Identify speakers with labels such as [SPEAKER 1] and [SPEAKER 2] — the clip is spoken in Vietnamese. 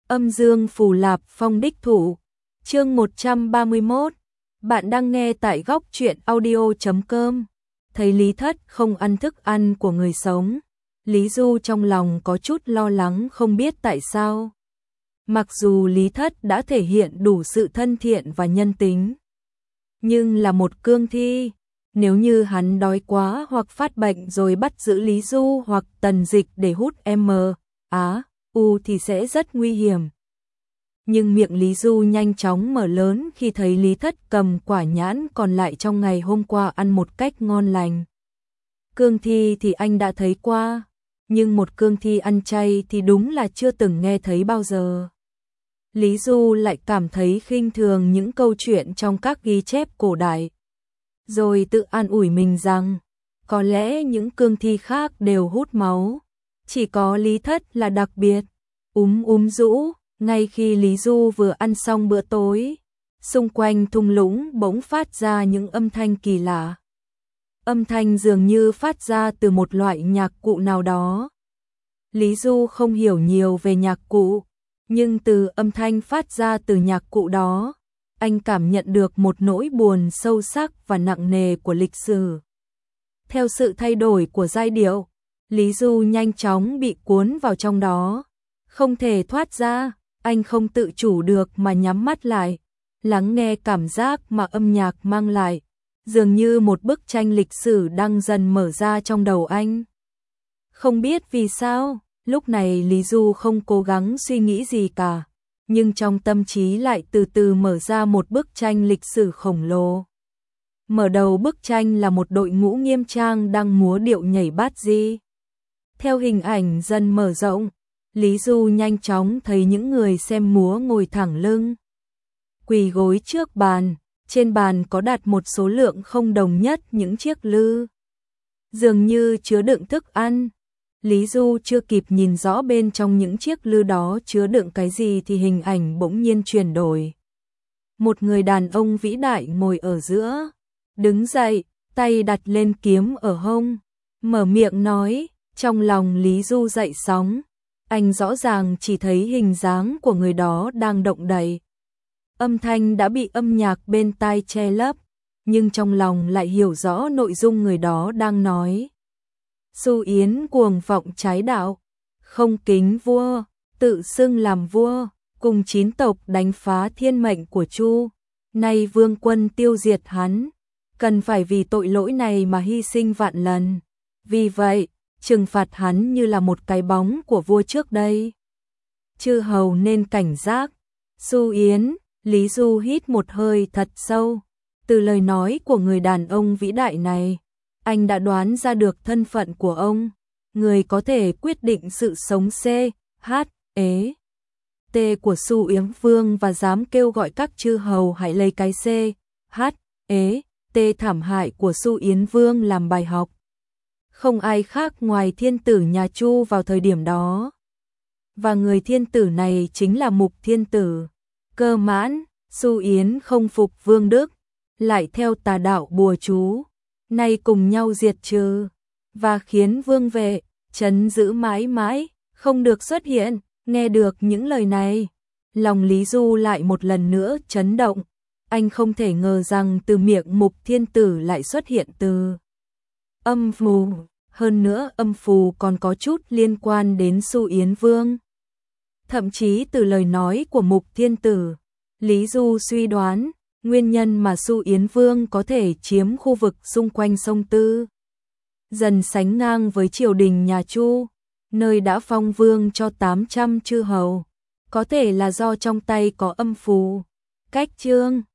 [SPEAKER 1] Âm dương phù lạp phong đích thủ. Chương 131. Bạn đang nghe tại góc truyện audio.com. Thấy Lý Thất không ăn thức ăn của người sống, Lý Du trong lòng có chút lo lắng không biết tại sao. Mặc dù Lý Thất đã thể hiện đủ sự thân thiện và nhân tính, nhưng là một cương thi, nếu như hắn đói quá hoặc phát bệnh rồi bắt giữ Lý Du hoặc Tần Dịch để hút MAU thì sẽ rất nguy hiểm. Nhưng miệng Lý Du nhanh chóng mở lớn khi thấy Lý Thất cầm quả nhãn còn lại trong ngày hôm qua ăn một cách ngon lành. Cương thi thì anh đã thấy qua, nhưng một cương thi ăn chay thì đúng là chưa từng nghe thấy bao giờ. Lý Du lại cảm thấy khinh thường những câu chuyện trong các ghi chép cổ đại, rồi tự an ủi mình rằng có lẽ những cương thi khác đều hút máu, chỉ có Lý Thất là đặc biệt. Rũ, ngay khi Lý Du vừa ăn xong bữa tối, xung quanh thung lũng bỗng phát ra những âm thanh kỳ lạ. Âm thanh dường như phát ra từ một loại nhạc cụ nào đó. Lý Du không hiểu nhiều về nhạc cụ, nhưng từ âm thanh phát ra từ nhạc cụ đó, anh cảm nhận được một nỗi buồn sâu sắc và nặng nề của lịch sử. Theo sự thay đổi của giai điệu, Lý Du nhanh chóng bị cuốn vào trong đó, không thể thoát ra. Anh không tự chủ được mà nhắm mắt lại, lắng nghe cảm giác mà âm nhạc mang lại, dường như một bức tranh lịch sử đang dần mở ra trong đầu anh. Không biết vì sao, lúc này Lý Du không cố gắng suy nghĩ gì cả, nhưng trong tâm trí lại từ từ mở ra một bức tranh lịch sử khổng lồ. Mở đầu bức tranh là một đội ngũ nghiêm trang đang múa điệu nhảy bát di. Theo hình ảnh dần mở rộng, Lý Du nhanh chóng thấy những người xem múa ngồi thẳng lưng, quỳ gối trước bàn, trên bàn có đặt một số lượng không đồng nhất những chiếc lư, dường như chứa đựng thức ăn. Lý Du chưa kịp nhìn rõ bên trong những chiếc lư đó chứa đựng cái gì thì hình ảnh bỗng nhiên chuyển đổi. Một người đàn ông vĩ đại ngồi ở giữa, đứng dậy, tay đặt lên kiếm ở hông, mở miệng nói. Trong lòng Lý Du dậy sóng, anh rõ ràng chỉ thấy hình dáng của người đó đang động đậy. Âm thanh đã bị âm nhạc bên tai che lấp, nhưng trong lòng lại hiểu rõ nội dung người đó đang nói. Xu Yến cuồng vọng trái đạo, không kính vua, tự xưng làm vua, cùng 9 tộc đánh phá thiên mệnh của Chu. Nay vương quân tiêu diệt hắn, cần phải vì tội lỗi này mà hy sinh vạn lần. Vì vậy, trừng phạt hắn như là một cái bóng của vua trước đây. Chư hầu nên cảnh giác. Xu Yến, Lý Du hít một hơi thật sâu. Từ lời nói của người đàn ông vĩ đại này, anh đã đoán ra được thân phận của ông, người có thể quyết định sự sống T của Xu Yến Vương và dám kêu gọi các chư hầu hãy lấy cái T thảm hại của Xu Yến Vương làm bài học. Không ai khác ngoài thiên tử nhà Chu vào thời điểm đó. Và người thiên tử này chính là Mục Thiên Tử. Cơ mãn, Xu Yến không phục Vương Đức, lại theo tà đạo bùa chú, nay cùng nhau diệt trừ, và khiến vương vệ, trấn giữ mãi mãi, không được xuất hiện. Nghe được những lời này, lòng Lý Du lại một lần nữa chấn động. Anh không thể ngờ rằng từ miệng Mục Thiên Tử lại xuất hiện từ âm phù, hơn nữa âm phù còn có chút liên quan đến Xu Yến Vương. Thậm chí từ lời nói của Mục Thiên Tử, Lý Du suy đoán, nguyên nhân mà Xu Yến Vương có thể chiếm khu vực xung quanh sông Tư, dần sánh ngang với triều đình nhà Chu, nơi đã phong vương cho 800 chư hầu, có thể là do trong tay có âm phù. Cách chương